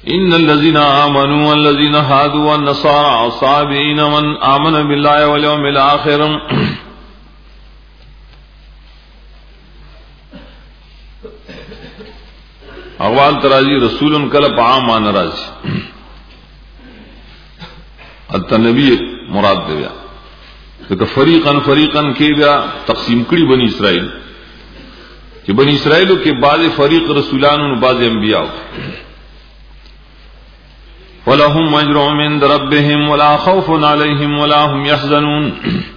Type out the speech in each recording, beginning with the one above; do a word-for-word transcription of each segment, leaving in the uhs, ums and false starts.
ان الذين امنوا والذين هادوا والنصارى والصابئين من امن بالله واليوم الاخر اول تراجی رسول کل عام مان راج التنبی مراد دیا کہ فریقا فریقا کے بیا تقسیم کڑی بنی اسرائیل کہ بنی اسرائیل کے بعض فریق رسولان و بعض انبیاء وَلَهُمْ أَجْرٌ عِندَ رَبِّهِمْ وَلَا خَوْفٌ عَلَيْهِمْ وَلَا هُمْ يَحْزَنُونَ.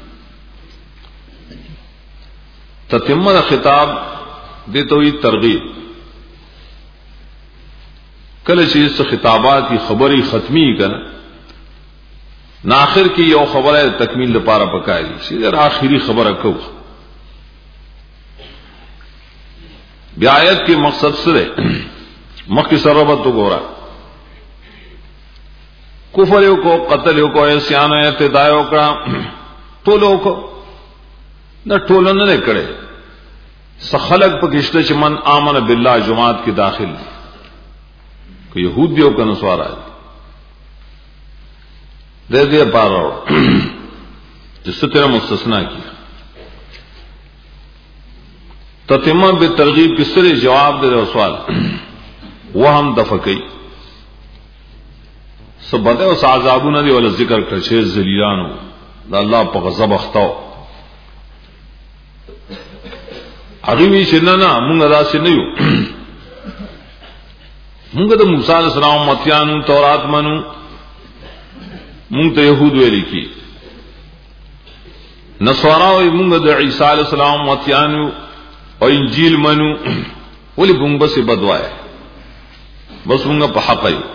تتمہ خطاب دیتے ہوئی ترغیب کل چیز سے خطابات کی خبری ختمی کنا ناخر کی یو خبر ہے تکمیل لپارا پکائے گی سیدھے آخری خبر رکھو بیایت کے مقصد سے مخ کی سربت تو گورا کفریوں کو قتلیوں کو عصیان اعتداءوں کا ټولو کو نہ ټولن نه کړي سخلق پکشته چې من امن بالله جماعت کی داخل کو يهوديو کا نسوارا دے دے پارو جس طرح مستثنا کی تتمہ بالترغیب کس طرح جواب دے سوال وہ ہم دفقی سب بدے اس عذابوں دی ولا ذکر کر چھ ذلیلانو دا اللہ په غضب اختاو حقیقی شننا مونږ دا شنو مونږ د موسی علیہ السلام متیانو تورات منو مونږ ته يهود ویل کی نصارا وي مونږ د عیسی علیہ السلام متیانو او انجیل منو ولي مونږ بس بدوای بس مونږ په حق یو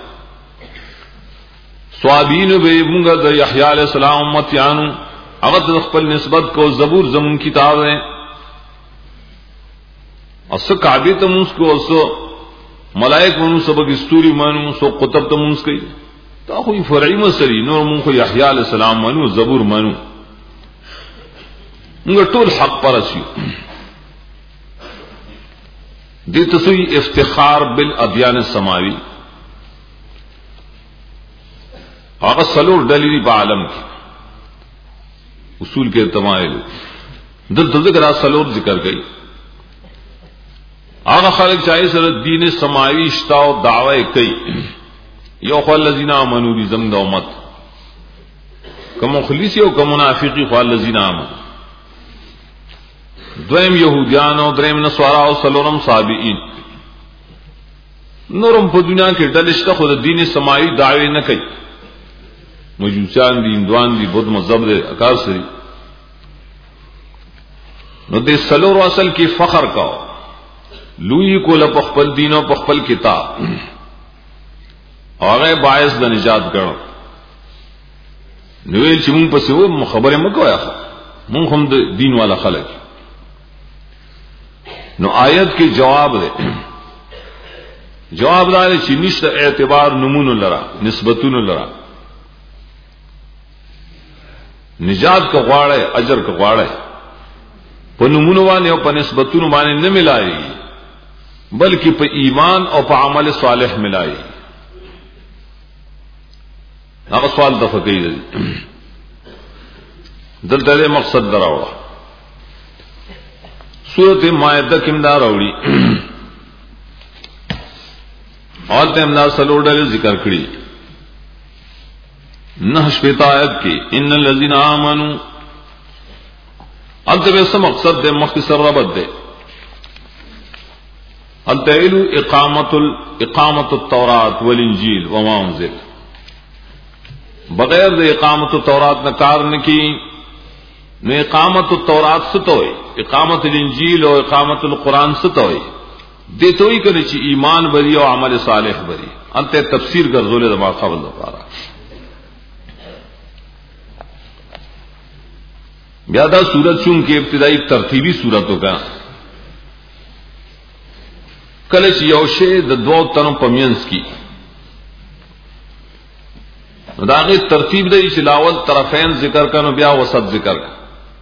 صوابین به مونږ د یحیی علیہ السلام امتیانو هغه خپل نسبت کو زبور زمون کتاب ہے اس کعبه ته موږ کو اس ملائک مونږ سبق استوری مانو سو قطب ته موږ کوي دا خو فرعی مسری نور مونږ یحیی علیہ السلام مانو زبور مانو موږ ټول حق پرسیو دې تسوی افتخار بالادیان السماوی هغه سلور دلیلی په عالم کې اصول کے تمایل دل ذکر سلور ذکر گئی هغه خلق چاہے سره دین سماوی اشتاو دعوی کوي یو خو الذین آمنوا بزم د امت کوم مخلص او کوم منافقی خو الذین آمنوا دویم یهودیان او دریم نصارا او سلورم صابئین نورم په دنیا کې دلشته خو د دین سماوی دعوی نه کوي مجوسان دی اندوان دی بدھ مذہب دے اکار سری نو دے سلور اصل کی فخر کا لوئی کو لپخپل دین و پخپل کتاب آغای باعث دا نجات کرو نویل چی مونگ پسی وہ خبر مکو یا مونگ ہم دین والا خلق نو آیت کی جواب دے جواب دارے چی نشت اعتبار نمون لرا نسبتون لرا نجات کا غواړی اجر کا غواړی په نمونه باندې او په نسبتونو باندې نه ملایي بلکې په ایمان او په عمل صالح ملایي هغه سوال د فقيه دلته مقصد دراوه سورۃ مائده کې دا راوړي او ته امنا سلوډل ذکر کړی نہ شپیتا آیت کی ان الذین آمنوا انت بس مقصد دے مختصر ربط دے التعیل اقامت اقامت التوراۃ والانجیل وما انزل بغیر دے اقامت التوراۃ نہ کار نہ کی نو اقامت التوراۃ ستوئی اقامت الانجیل اور اقامت القرآن ستوئی دیتوئی کرے چی ایمان بری اور عمل صالح بری انت تفسیر کر زول دماغ قبل دپارا بیادہ سورت چونکہ ابتدائی ترتیبی سورتوں کا کلچ یوشے د دو تنو پمینس کی داغی ترتیب دے چلاول طرفین ذکر کا نو بیا وسط ذکر کا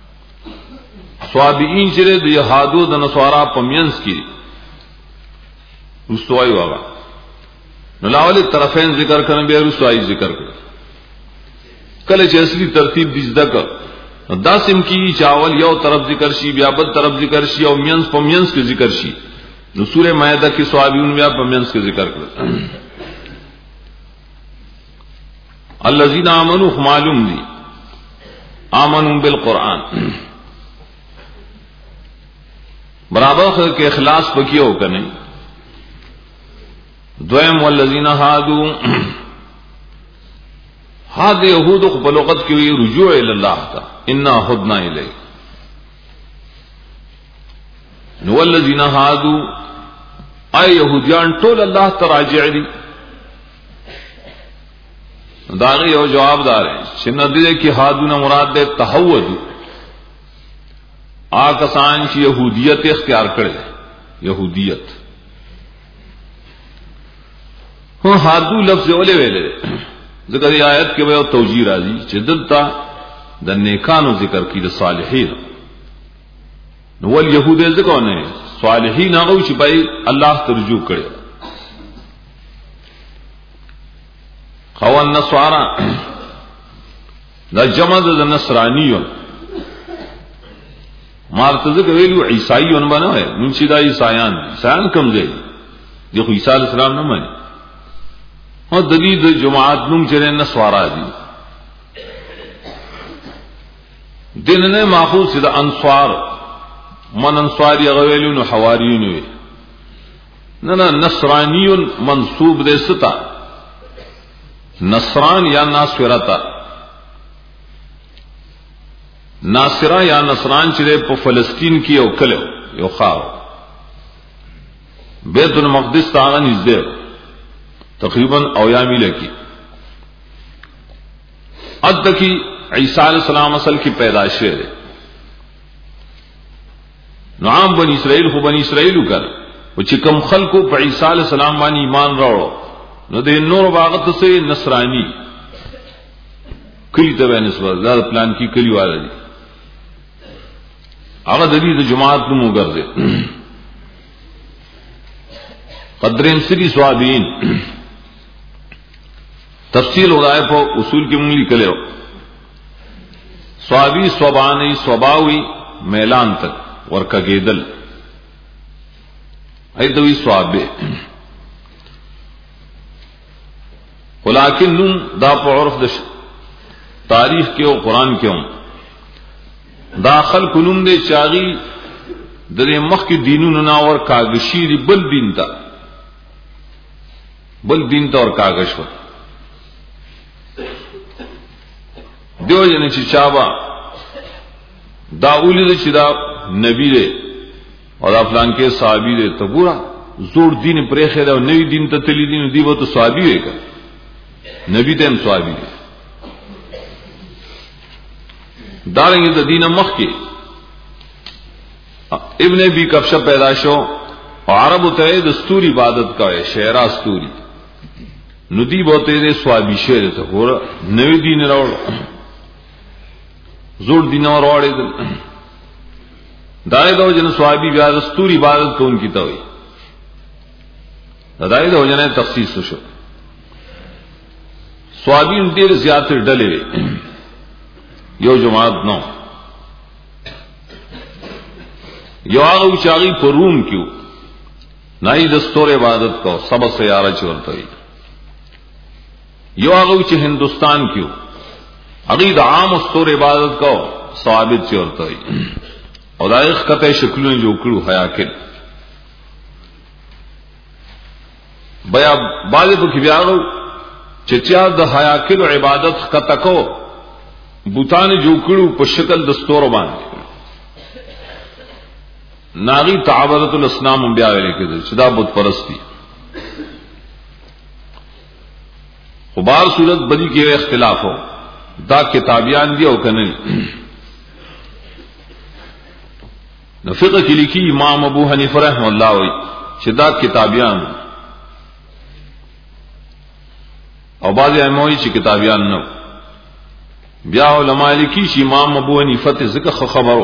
صوابئین چرے د یہادو د نصارا پمینس کی رستوائی واغا نو لاول طرفین ذکر کرن بیا رسوائی ذکر کر کله چې اصلي ترتیب دې زده کړ دا سم کی چاول یو طرف ذکر شي بیا بل طرف ذکر شي او مینس په مینس کې ذکر شي نو سورہ مائدہ کې صحابیون بیا په مینس کې ذکر کړ الذين آمنوا معلوم دي آمنوا بالقرآن برابر کے اخلاص پکیو کرنے دویم والذین ہادو ہاد یہود بلغت کی رجوع الی اللہ کا انا ہدنا الی والذین ہادو اے یہودیان ټول الله تراجع دي داغه یو جواب دار چې ندی کې هادونه مراد ده تحود آکسان چې یهودیت اختیار کړي یهودیت هو هادو لفظ ولې ویلې ذکر آیت کې به توجیه راځي چې دلته د نیکانو ذکر کې د صالحین نو ول يهود ذکر نه صالحین هغه چې پای الله ترجو کړي خوان نصارا دا جمع د نصرانیون مارتزه ویلو عیسایون بنوي نو چې دا عیسایان عیسایان کوم ځای دي خو عیسی علی السلام نه مانی او د دې د جماعت نوم چې نصارا دي دین نه ماخوذ د انصار من انصار یغویلون او حواریون وي نه نه نصرانیون منسوب دې ستا نصران یا ناصرتا ناصرہ یا نصران چې په فلسطین کې یو کله یو خاور بیت المقدس ته نږدې تقریبا او یا میله کې اد کی عیسی علیہ السلام اصل کی پیدائش ہے نعام بنی اسرائیل خو بنی اسرائیل کړه او چې کوم خلکو په عیسی علیہ السلام باندې ایمان راوړو نو د نور باغت سے نصرانی کلی ته نسبت دا پلان کی کلی والا دي هغه د دې جماعت نو وګرځي قدرین سری صوابین تفصیل ولای په اصول کې مونږ لیکلو صوابی صوبانی صوباوی میلان تک ورکګیدل ایدوی صوابه ولیکن نن دا په عرف د تاریخ کې او قران کې هم داخل کلم دې چاغي د مخ کې دینونو نا اور کاغشی دی بل دین تا بل دین تا اور کاغش و دیو جن چې چابا دا اولید چې دا نبی دې او دا فلان کې صحابي دې ته ګورا زور دین پرې خره او نوی دین ته تلی دین دی وته صحابي وکړه نبی ته هم صحابي دي دارنګ د دینه مخ کې ابن ابي کفشه پیدا شو او عربو ته د ستوري عبادت کوي شعرا ستوري ندی بوته دې صحابي شعر ته ګور نوی دین راوړ زور دین اور راوړل دای دو جن صحابي بیا د ستوري عبادت کوونکی ته وي دای دو جن تخصیص شو صحابین ډیر زیات ډلې یو جماعت نو یو هغه چې په روم کې نه د ستوري عبادت کو سبا سیاره چورته وي یو هغه چې هندستان کې هغه د عام ستوري عبادت کو ثابت چورته وي او دایخ کته شکلونه جوړ کړو حیا کې بیا باندې په کې بیا چې چا د حیا کې عبادت کته کو بوتان جوړ کړو په شکل د ستورو باندې ناغي تعبدت الاسنام بیا ویل کېږي چې دا بت پرستی خو بار صورت بدی کې اختلاف ہو دا کتابیان دی او کنه نو فقہ کې لیکي امام ابو حنیفه رحم الله وی چې دا کتابیان او بعض ائمه چې کتابیان نو بیا علماء لیکي چې امام ابو حنیفه ته ذکر خبرو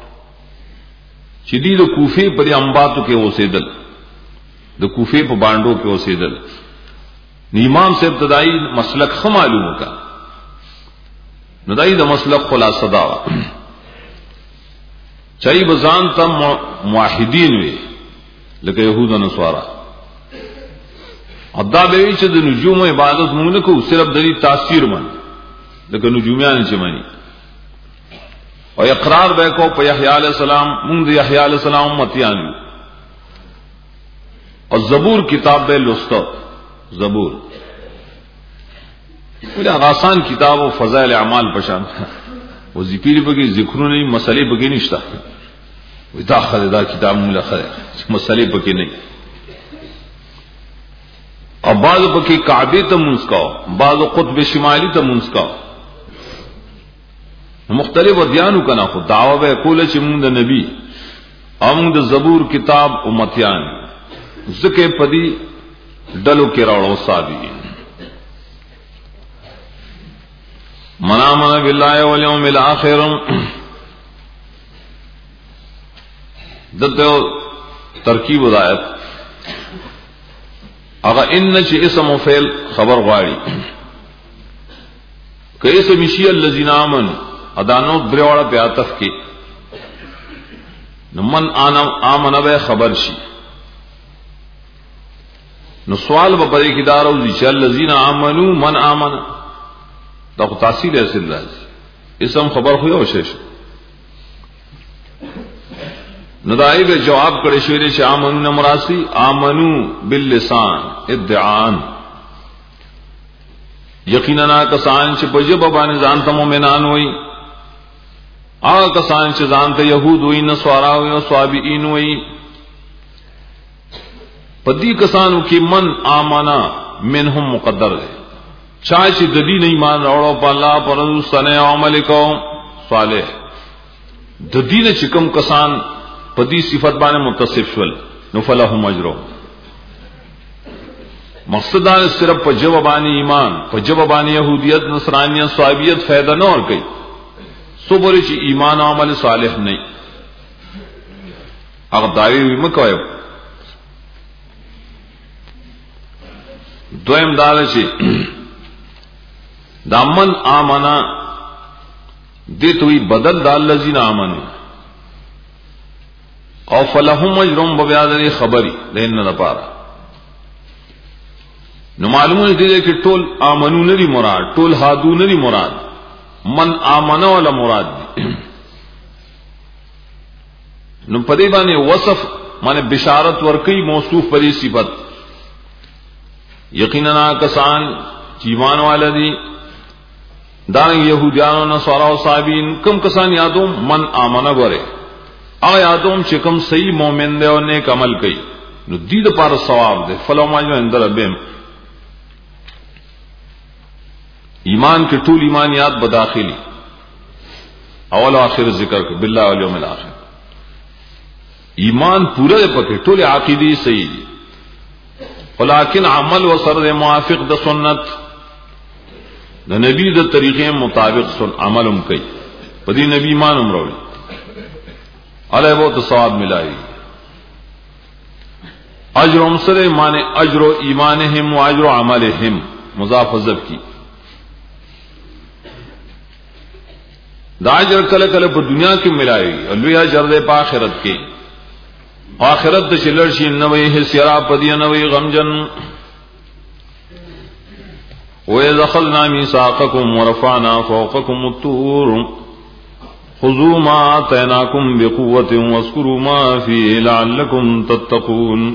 چې دی د کوفه پر انباتو کې اوسېدل د کوفه په باندو کې اوسېدل امام سے ابتدائی مسلک خ معلوم کا ندائی دا مسلک خلاصہ داوا چاہی بزان تم موحدین وی لکہ یہود و نصارا ادا بیوی چھ دا نجوم و عبادت مونکو صرف دلی تاثیر من لکہ نجومیان چمانی اور اقرار بے کو پہ یحییٰ علیہ السلام مونگ دا یحییٰ علیہ السلام امتیان اور زبور کتاب بے لستو زبور آسان کتاب و فضائل اعمال پشان وہ ذکر بگی ذکروں نہیں مسئلے بگی نشتا دا خدا کتاب مولا خدا مسئلے بگی نہیں اور بعض پکی کعبے تم منسکاؤ بعض قطب شمالی تم منسکاؤ مختلف ادیانو کنا خود دعوی بے کول چمون دا نبی امون دا زبور کتاب امتیان ذکر پدی ڈلو کے روڑو صابین منا منا باللہ والیوم الاخر دتو ترکیب ہدایت اگر ان چ اسم و فعل خبر غاری کیس مشی الذین آمنوا ادانو دریوڑا پہ عطف کی من آمن بے خبر شی نو سوال بپری کی دارو دی الذین آمنوا من آمن دا تاثیر ایسے راضی اسم خبر ہوئی اور شیش ندائی بے جواب کرے شویرے چھ آمنو نمراسی آمنو باللسان ادعان یقیننا کسان چھ پجب ابانی زانتا مومنان ہوئی آگا کسان چھ زانتا یہود ہوئی نسوارا ہوئی وصابئین ہوئی پدی کسانو کی من آمنا منہم مقدر ہے چاچی ددی نہیں مان روڑو پا اللہ پر رضو سنے عمل کو صالح ددی نے چکم کسان پدی صفت بانے متصف شول نفلہم اجرو مقصدان صرف پا جوابانی ایمان پا جوابانی یہودیت نصرانیت صحابیت فیدہ نہ اور کئی سو بولی چی ایمان و عمل صالح نہیں اگر دعوی ہوئی مکوئے دویم دار چی دامن آمنا دیت ہوئی بدل دال لذین آمنو او فلہم اجرم ببیادر خبری لین نہ پارا نو معلوم ہے دیدے کہ ٹول آمنو نری مراد ٹول ہادو نری مراد من آمنا والا مراد دی نو پدی بانے وصف مانے بشارت ورکی موصوف پدی صفت یقیننا کسان چیمان والا دی دان یہودیان و نصارا و صابین کم کسان یادوم من آمنا گورے آ یادوم چکم صحیح مومن دے اور نیک عمل کئی نو دید پار ثواب دے فلو ماجو اندر ربیم ایمان کے طول ایمانیات بداخلی اول و آخر ذکر کر باللہ والیوم الاخر ایمان پورا دے پکے طول عقیدی صحیح دی ولیکن عمل و سرد موافق دا سنت دا نبی دا طریقے مطابق سن عمل ام کئی پدی نبی ایمان ام روڑی علیہ بہت ثواب ملائی اجر امسر مانے اجر و ایمانہم و اجر و عملہم مضاف حذف کی دا اجر کل کل پر دنیا کی ملائی الوی اجر دے پا آخرت کی آخرت دا چلرشی نوی حسیرا پدی نوی غمجن وَإِذْ أَخَذْنَا مِيثَاقَكُمْ وَرَفَعْنَا فَوْقَكُمُ الطُّورَ خُذُوا مَا آتَيْنَاكُمْ بِقُوَّةٍ وَاذْكُرُوا مَا فِيهِ لَعَلَّكُمْ تَتَّقُونَ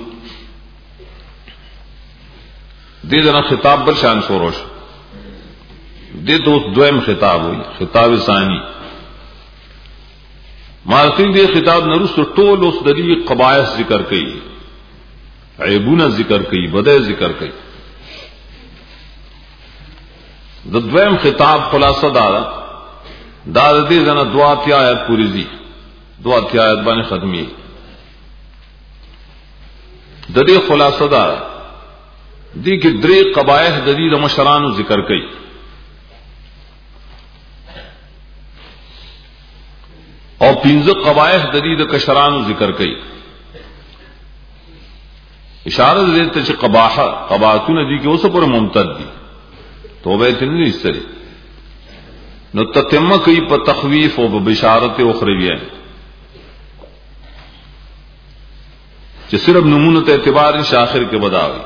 دے جنا خطاب پر شان سوروش دے تو دویم خطاب ہوئی خطاب ثانی مارتین دے خطاب نرست ٹول اس دلی قبائح ذکر کئی عیبون ذکر کئی بدے ذکر کئی دویم خطاب خلاصہ دارا دار دی جنا دعا تی آیت پوری دی دعا تی آیت بانے ختمی ددی خلاصہ دارا دی کہ دری قبائح ددی مشران ذکر کئی اور پینز قبائح ددی کشران ذکر کئی اشاره دې ته چې قباحه قباحتونه دي کې اوسه پر ممتد دي توبه ته نه استري نو تتمه کوي په تخویف او په بشارت اخرویه چې صرف نمونه ته اعتبار شاخر کې بداوي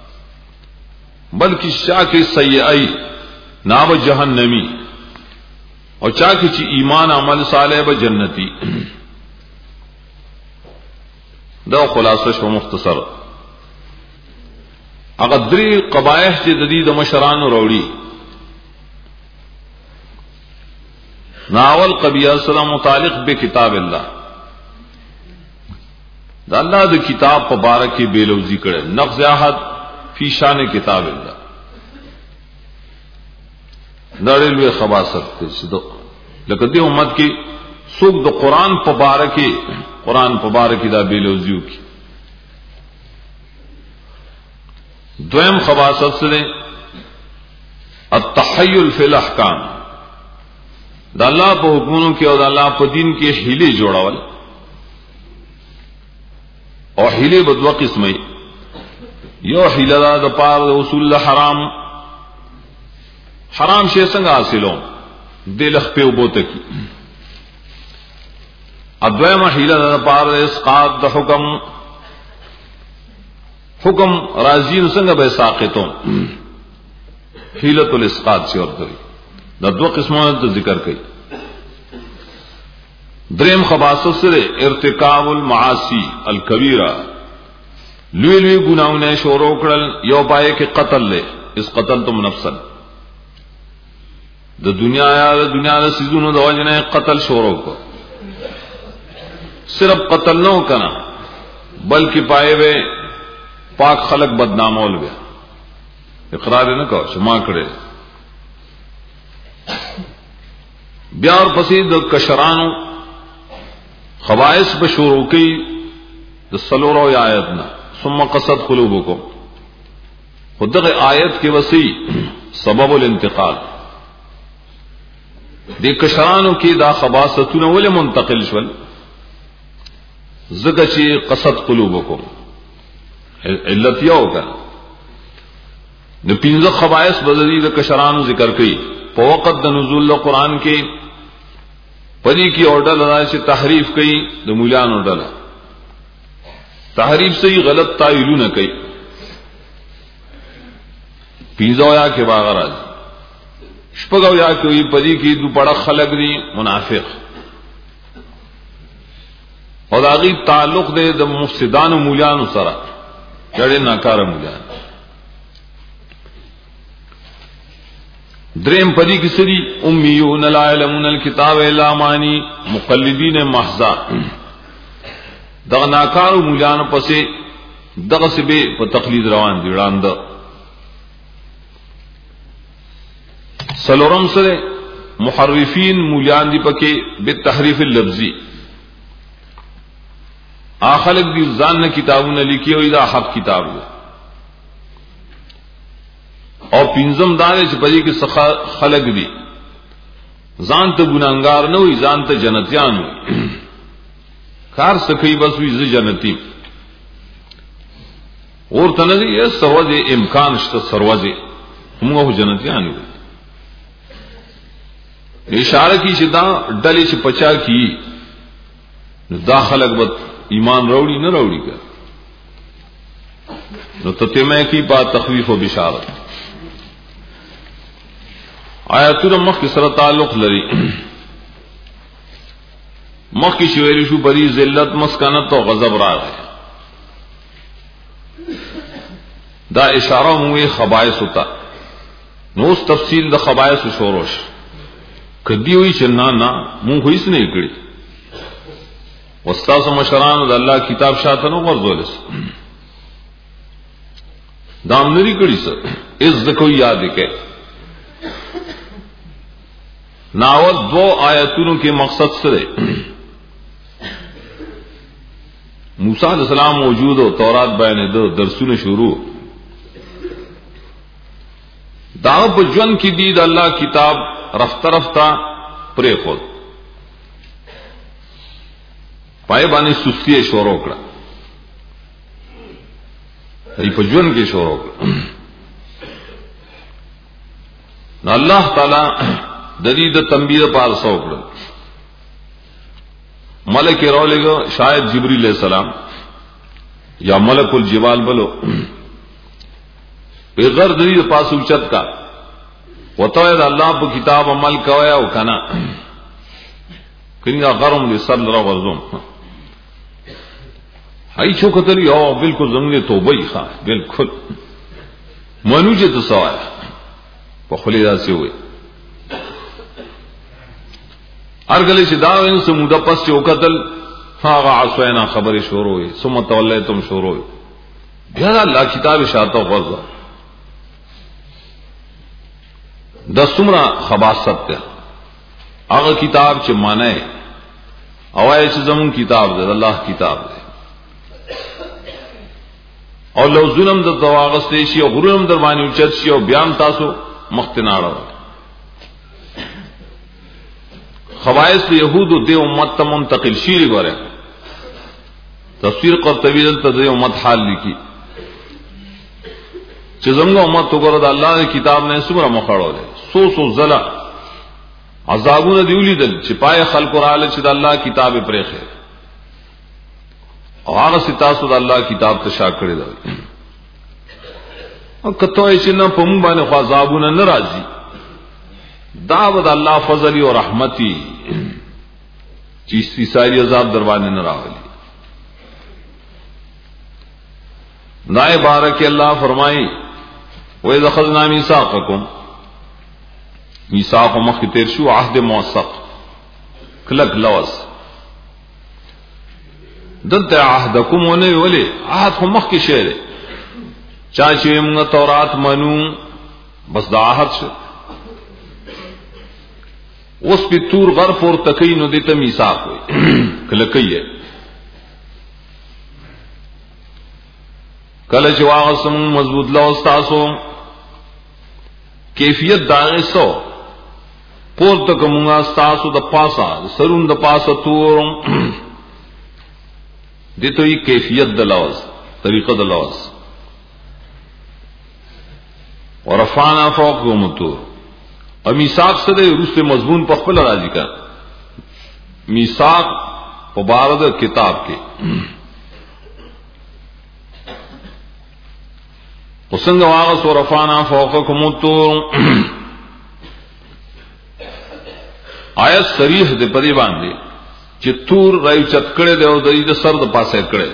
بلکې شاکه سیئای ناب جهنمی او چاکه چې ایمان عمل صالح به جنتی دا خلاصه شو مختصر هغه درې قبایح چې د دې د مشرانو وروړي ناول قبیہ السلام متعلق به کتاب الله دا الله د کتاب په باره کې بیلوزی کړي نقض عهد فی شان کتاب الله نړیوي خباست څه لکه دې امت کې څوک د قران په باره کې قران په باره کې دا بیلوزیو کی دویم خباست سره التحیل فی الاحکام دا الله په حکمونو کې او دا الله په دین کې حیله جوړول او حیله په دوه قسمه یو حیله دا د پاره د اصول حرام حرام شی څنګه حاصلو دلخ په وبوته کی ادویمه حیله دا د پاره د اسقاط د حکم حکم راضی څنګه به ساقطو حیله الاسقاط څه ورته دا دوه قسمونه ته ذکر کړي دریم خباثت سره ارتکاب المعاصی الکبیره لوی لوی ګناونه شروع کړل یو پای کې قتل له اس قتلتم نفسا د دنیا یا د دنیا د سيزونو د وجنه قتل شروع کو صرف قتل نو کنا بلکې پای وې پاک خلق بدنامول بیا اقرار نه کو شما کړي بیا اور پسې د کشرانو خواص بشورو کی د سلورو آیاتنا ثم قصد قلوبکم خدغه آیت کې وسی سبب الانتقال د کشرانو کې دا خواصتونه ول منتقل شول زګه چې قصد قلوبکم علت یو کا د پینځه خواص بدلی د کشرانو ذکر کړي په وخت د نزول قرآن کې پدې کې اورډل راځي تحریف کوي د مولیانو اورډل تحریف صحیح غلط تاویلونه کوي پیزا یا کې باغ راځي شپږو یا کوي پدې کې دو پړه خلق دي منافق او دا غي تعلق دې د مفسدانو مولیانو سره ډېر ناکاره مولیان دریم پدی کی سری امیون لا علمون الكتاب الا مانی مقلدین محضا دغه ناکارو مولیان پسې دغه سبه په تقلید روان دي وړاند سلورم سره محرفین مولیان دي پکې به تحریف اللفظی اخلق دي ځان نه کتابونه لیکي او دا حق کتاب دی او پینځم دار چې پدې کې خلق دي ځان ته ګناګار نه وي ځان ته جنتیان وي کار سکی بس وي ز جنتی اور تنه یې سروځي امکان شته سروځي موږ جنتیان وي اشاره کی چې دا ډلې چې پچا کی دا خلق به ایمان راوړي نه راوړي کا نو تتمه کی با تخویف او بشارت آیاتونه مخ سره تعلق لري مخ کی شویل شو بری ذلت مسکنت او غضب راغی دا اشاره موږ خبائث ہوتا نو اس تفصیل د خبائث شوروش کدی وی چې نه نه مونږ هیڅ نه کړی واستاذ مشران د الله کتاب شاته نو ورزولس دام نری کړی څه از د کوئی یاد کې ناول دو آیتونو کے مقصد سره موسی علیہ السلام موجود ہو تورات بیان دو درسونه شروع دا په ژوند کې دید الله کتاب رفته رفته پرې خود پای باندې سستی شروع کړه ای په ژوند کې شروع نو الله تعالی د دې د تنبیه په اړه وکړ. ملک راولګو شاید جبرئیل علیہ السلام یا ملک الجبال بلو بغیر د دې پاسو چت کا وته د الله په کتاب عمل کویا او کنا کینګه غرم دې سر را ورزوم هاي چو کتل یو بالکل زمونه توبه ښه بالکل منوجه تو سوال په خلی راځي وي ارګلې چې دا وین سموده پس چو کتل هاغه عصینا خبرې شروع وي ثم تولیتم شروع وي بیا الله کتاب شاته غوځه د څومره خباثت ده هغه کتاب چې معنی اوای چې زمون کتاب ده الله کتاب ده او لو ظلم د تواغستې شي او غرورم در باندې اوچت شي او بیان تاسو مختناړه خواص یهود د امت ته منتقل شي غره تفسیر قرطبی دلته د امت حال لیکي چې زموږ امت وګوره د الله کتاب نه څومره مخاړو ده سو سو زلا عذابونه دیولیدل چې پای خلق رااله چې د الله کتاب پرېخه او هغه ستاسو د الله کتاب ته شا کړی دی او کته چې نه په مونږ باندې خو عذابونه ناراضي دا ود الله فضل او رحمتي چې ساری عذاب در باندې نه راغلي. نائے بارک اللہ فرمائی وَإِذْ أَخَذْنَا مِيثَاقَكُمْ میثاق مخ تیر شو عہد موثق کلک لوز دلته عهدکم ونه ویلې عهد خو مخ کې شعر چا چې موږ تورات منو بس دا عهد شو اوس په تور غر پور تکینو دته میثاق وي کله کوي کله چې واغسم مضبوط لا استاسو کیفیت داغه سو پور تک موږ استاسو د پاسا سرون د پاسا تور دته یې کیفیت د لوز طریقه د لوز ورفعنا فوقهم الطور او میثاق سره روسه مضمون په خپل راځي کا میثاق په بارد کتاب کې وسنګ واغ ورفعنا فوقهم الطور آیت صریح دې پرې باندې چې تور راي چتکړه دی او د دې سر د پاسه کړه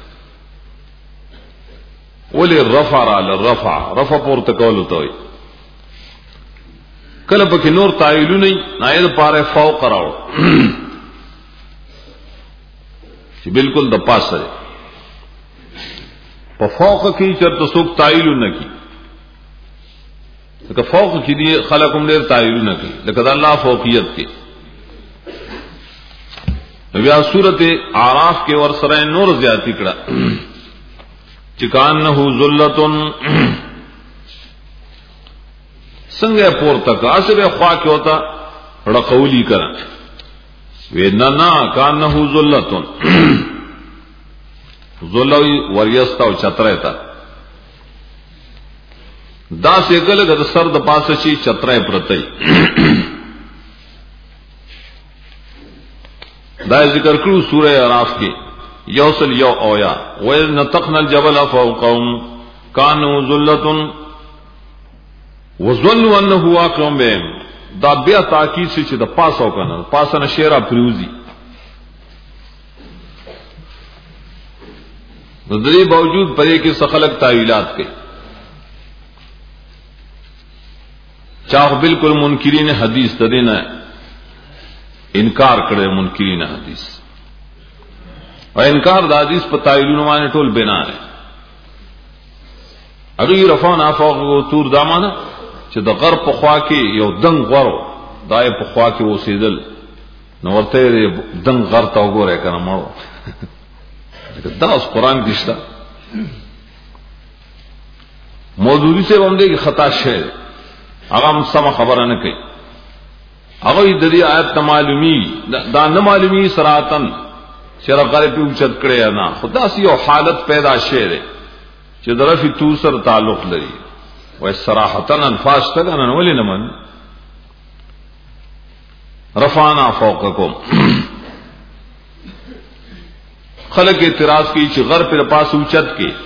ولې رفع على الرفع رفع پورته کول ته وي کله پکې نور تایلونه نه نه پاره فوق راو چې بالکل د پاسه په فوق کې چرته څوک تایلونه کی لکه فوق کې دي خلقم ډېر تایلونه کی لکه د الله فوقیت کې بیا سورت اعراف کې ور سره نور زیاتی کړه چې کانه ذلتن څنګه پورته کاسره خوا کې وتا رقولی کړه وینا نا کانه ذلتن ذلوی وریستا او چتره تا دا څنګه له سر د پاسه شي چتره پرته دا ذکر کړو سورہ اعراف کې یوصل یو اویا وَإِذْ نَتَقْنَا الْجَبَلَ فَوْقَهُمْ كَانُوا ذُلَّةٌ وَظَنُّوا أَنَّهُ وَاقِعٌ بِهِمْ دا بیا تاکید شي چې د پاسو کنه پاسه نشیرا پریوزی د دې باوجود پرې کې سخلق تعویلات کوي چاغ بالکل منکرین حدیث تدینه انکار کړي منکرین حدیث او انکار د حدیث په تایلونو باندې ټول بنا نه اغه رفعنا فوق طور دامانه چې د غرب په خوا کې یو دنګ غرو دای په خوا کې وسیدل نو ورته دنګ غر تا وګوره کنه مړو دا اوس قران دشتا موضوعي څه باندې کې خطا شعر هغه سم خبره نه کوي هغه د دې آیت معلومی دا نه معلومی صراحتن شرف غره په اوچت کړي نه خدا سي یو حالت پیدا شعر چې درفي تو سره تعلق لري وای صراحتن الفاظ ته نه ولې نه من رفعنا فوقکم خلق اعتراض کی چې غر پر پاس اوچت کې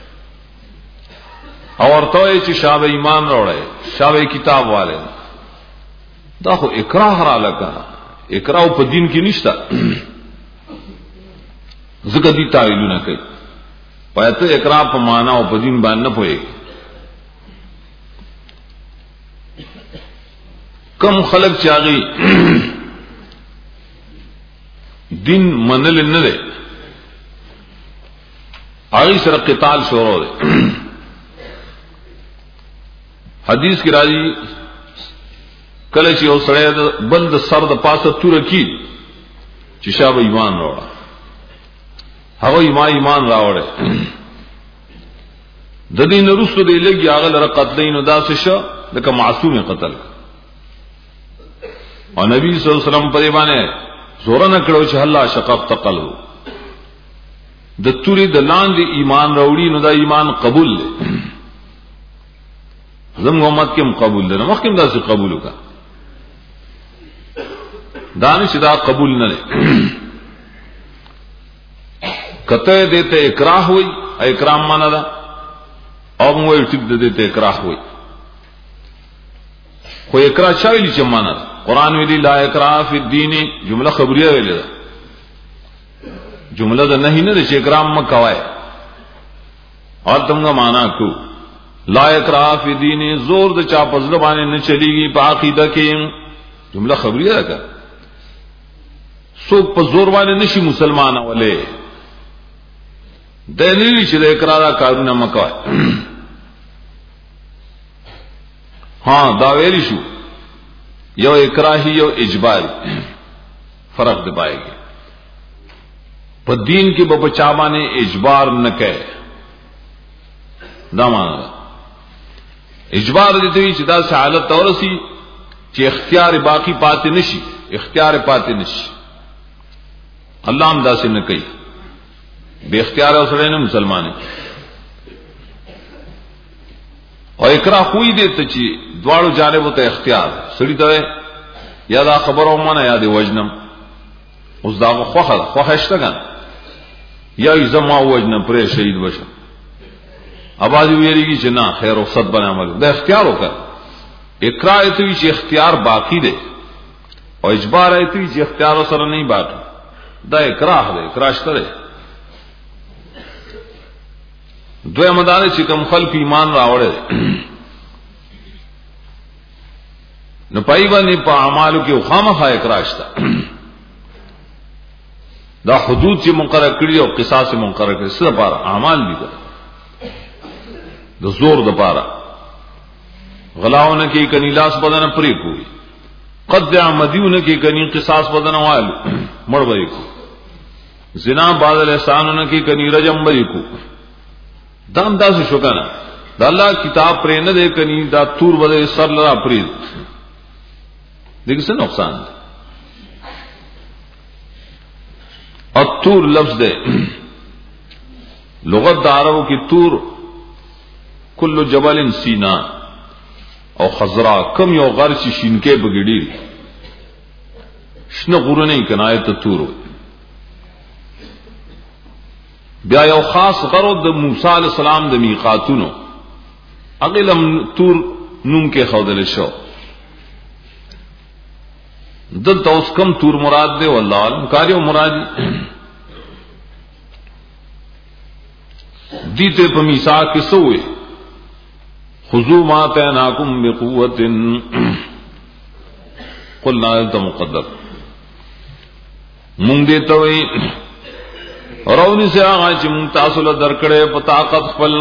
او ورته چې شابه ایمان راوړی شابه کتاب والے دا خو اکراه را لگا اکراه په دین کې نشتا زکه دي تعویلونه کوي پایته اکراه په معنا او په دین باندې نه پوي کم خلق چاغي دین منل نه ده هغه سره قتال شروع ده حدیث کی راځي کله چې یو سړی بل د سر د پاسه تور کی چې شابه ایمان راوړ هغه ایمان ایمان راوړ د دین رسو دی لګي هغه لره قتلین داسه شو لکه معصوم قتل او نبی صلی الله علیه وسلم په باندې زور نه کړو چې الله شقق قلب د توري د لاندې ایمان راوړي نو دا ایمان قبول دی زم امت کې قبول دی نو مخکې دا څه قبول وکړه دانش دا قبول نه کته دیتے اکراہ ہوئی اکرام مانا دا او موږ ټیک دیتے اکراہ ہوئی خو اکراہ چاویلی چې مانا دا قرآن ویلی لا اکراہ فی الدین جمله خبریه ویلی دا جمله دا نہیں نه چې اکرام مکوای اور تمغه معنا کو لا اکراہ فی الدین زور د چا پزله باندې نه چلیږي په عقیده کې جمله خبریه ده سو په زور باندې نشي مسلمان ولې دلیل چې د اقرار کارونه مکوای ها دا ویلی شو یو اکراهی یو اجباری فرق دی پایږي په دین کې به بچا باندې اجبار نه کوي دا معنا اجبار دې ته چې دا حالت تورسي چې اختیار باقی پاتې نشي اختیار پاتې نشي الله هم داسې نه کوي بے اختیار اوسره نه مسلمان او اکراه خوې دې ته چې دواړو جانب ته اختیار سړی ته یا دا خبرو مانه یا دې وجنم اوس دا خوخه خوخه شته یا زما وجنم پر شهید بشه اواز ویریږي چې نه خیر او صد بنا عمل دا اختیار وکړه اکراه ته چې اختیار باقی دی او اجبار ته چې اختیار سره نه باقی دا اکراه دی اکراه شته دوی مدار چې کوم خلق ایمان راوړل نو پای باندې په اعمالو کې خامخا اکراه شته دا حدود چې مقرر کړی او قصاص مقرر کړی څه لپاره اعمال دي د زور د پاره غلاونه کې کني لاس بدن پرې کوي قطع مدیونه کې کني قصاص بدن والو مړ وای کو زنا بادل احسانونه کې کني رجم وای کو دام داس شو کنه د الله کتاب پرې نه دې کني دا تور وځي سر لرا پرې دغه څه نقصان دی التور لفظ دے لغت دارو کی تور کل جبل سینا او خضرا کم یو غر چې شینکه بغړي شنه غرونه کنایت تور بیا یو خاص غرو د موسی علی السلام د میقاتونو اغلم تور نوم کې خودل شو دلته اوس کم تور مراد دی والله علم کاریو مراد دي ته په میثاق کې سوې خذوا ما تناکم بقوه قلنا انت مقدر مونږ دې ته وي راونی سے هغه چې مونږ تاسو له درکړې په طاقت خپل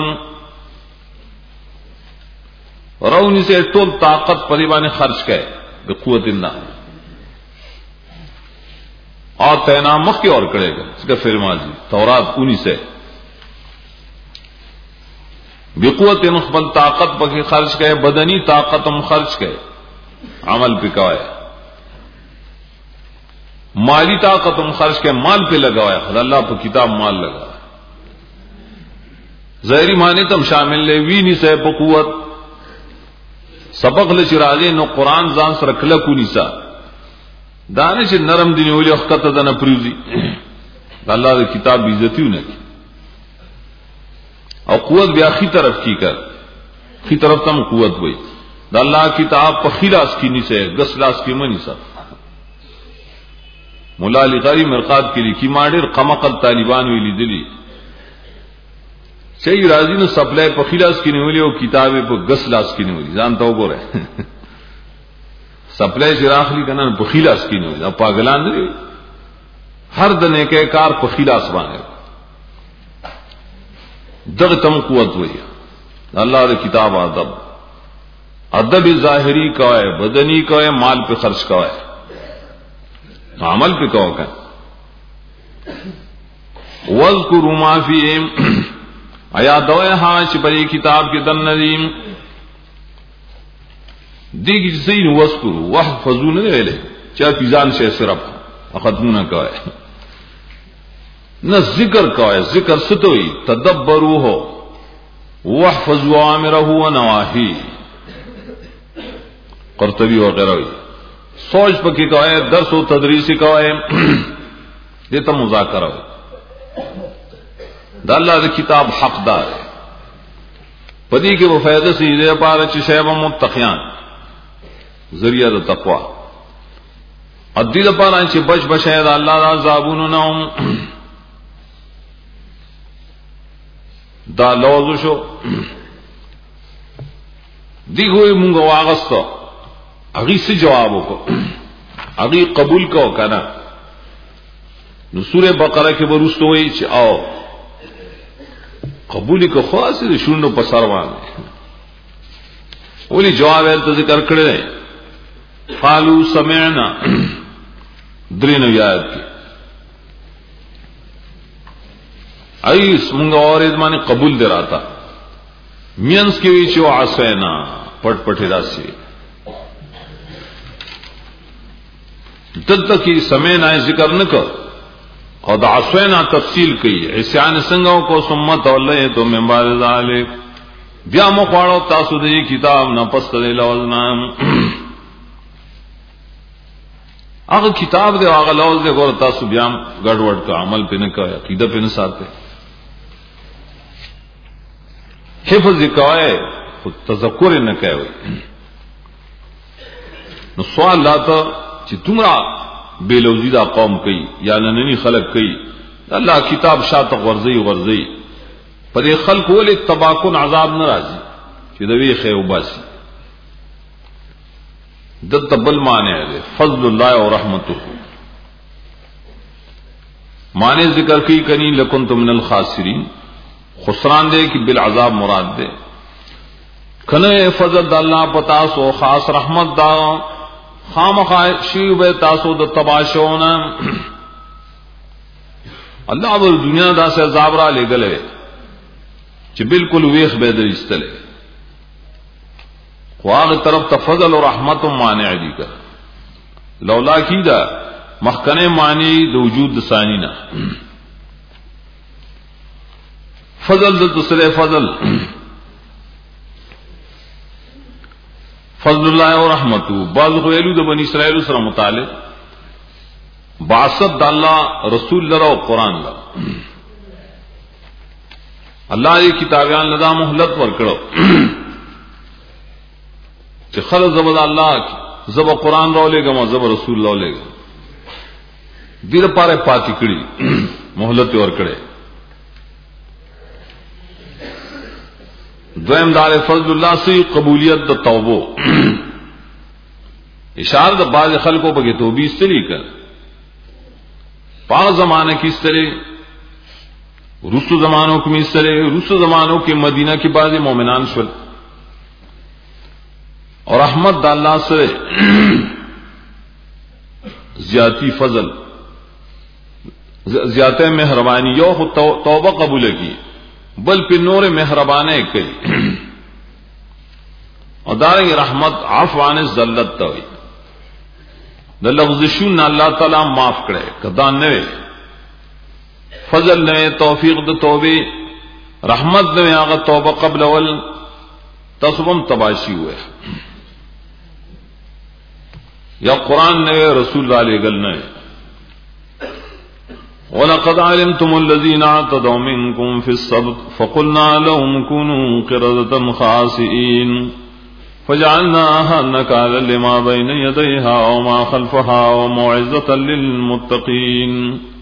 راونی سے ټول طاقت په دی باندې خرج کړي بقوه الله اور تینا مخ کی اور کرے گا اس کا فرمازی تورات انیس ہے بقوت مخبل طاقت پکی خرچ گئے بدنی طاقت ہم خرچ گئے عمل پکوائے مالی طاقت ہم خرچ گئے مال پہ لگوائے خدا اللہ پہ کتاب مال لگا ظاهری معنی تم شامل لے وینی سے په قوت سبق لچراغه نو قران ځان سره کله کو نیسا دانش نرم دین ولي وخت ته نه پریوزي الله دی کتاب عزتیونه او قوت بیا خي طرف کی کر خي طرف تم قوت وای د الله کتاب په خلاص کی نیسه غسلاس کی منی سا مولا علی قاری مرقات کې لیکي ماډر قمقل طالبان ویلي دي چې راځي نو سپلای په خلاص کې نیولې او کتابه په غسلاس کې نیولې ځان ته وګوره سپلای چې راخلي کنه په خلاص کې نیولې او پاگلان دي هر د نیکه کار په خلاص باندې دغه تم قوت وایي الله د کتاب ادب ادب ظاهری کا ہے بدنی کا ہے مال پہ خرچ کا ہے عمل پہ کا ہے واذکروا ما فیہم آیا دوئے ہاں چپری کتاب کے دن ندیم دیگی جسین وذکروا وحفظوا نہ ویلے چاہ فیزان سے صرف ختمون کا ہے نہ ذکر کا ہے ذکر ستوئی تدبروا ہو واحفظوا امرہ و نواہی قرطبی وغیرہ سوچ پکی کا ہے درس و تدریسی کا ہے دیتا مذاکرہ ہو دا اللہ دا کتاب حق دار ہے پدی کے وہ فیضہ سے دے پارا چی شیب متقیان ذریعہ دا تقوی ادی دا پارا چی بچ بشید اللہ دا زابون نوم دا لوزو شو دی ہوئی مونگا واغستا اگی سے جواب کو اگی قبول کو کنا نو سورہ بقرہ کے برست ہوئی چی آؤ قبولی کو خواہ سے شونڈو پسروان اولی جواب ہے تو ذکر کردے قالو سمعنا درین یاد کی ایس منگا اور ادمانی قبول دے رہا تھا مینس کی ویچو عصینا پٹ پٹی راسی دلتا کی سمینا ذکر نکر اور دا عصینا تفصیل کی عصیان سنگاو کو سمت واللہ تو من بعد ذالک بیا مخواڑو تاسو دی کتاب نا پست دی لوزنام اگر کتاب دے آغا لوز دے گور تاسو بیام گڑوڑ کا عمل پہ نکا عقیدہ پہ نساتے حفظ کہے تذکر نہ کہے نو سوال لاتا چی تمرا بے لوزیدہ قوم کئی یا نننی خلق کئی اللہ کتاب شاہ غرزی غرزی پر یہ خلق ولی تباکن عذاب نرازی چی دوی خیر باسی دت بل مانے ہے فضل اللہ و رحمتہ مانے ذکر کی کنی لکنت من الخاسرین خسران دے کہ بالعذاب مراد دے کھنے فضل دا اللہ پتاسو خاص رحمت دا خام خاشیب تاسو دا تباشونا اللہ بر دنیا دا سے عذاب را لے گلے چی بالکل ویخ بیدر استلے خواہ طرف تفضل و رحمت مانع دی کر لولا کی دا مخکنے معنی دا وجود ثانینا فضل دا دوسرے فضل فضل اللہ و رحمتو بعض غیلو دا بنی اسرائیل سر متعلق بعثت دا اللہ رسول لرا و قرآن لرا اللہ یہ کتابیان لدا محلت ورکڑو کہ خلق زبد اللہ زب قرآن رو لے گا ما زب رسول رو لے گا دیر پارے پاکی کڑی محلت ورکڑے دویم دار فضل اللہ سے قبولیت دا توبو اشار دا بعض خلقوں پہ توبی اس طرح کر پاک زمانے کی اس طرح رسو زمانوں کی اس طرح رسو زمانوں کے مدینہ کی بعض مومنان شل اور احمد دا اللہ سے زیادتی فضل زیادہ مہربانی یو توبہ قبول کی بل پہ نور مہربانے کئی اور دارنگ رحمت عفوان ذلت توئی دا لغزشون اللہ تعالی معاف کرے کدان نوے فضل نوے توفیق دا توبے रहमत ने आगा तौबा कबल अवल तस्वम तबाशी हुए या कुरान ने रसूल गल ने वलक़द अलिमतुम अल्लज़ीना अतदौ मिनकुम फ़िस्सब्त फ़क़ुलना लहुम कुनू क़िरदतन ख़ासिईन फ़जअलनाहा नकालन लिमा बैन यदैहा व मा ख़ल्फ़हा व मौइज़तन लिलमुत्तक़ीन।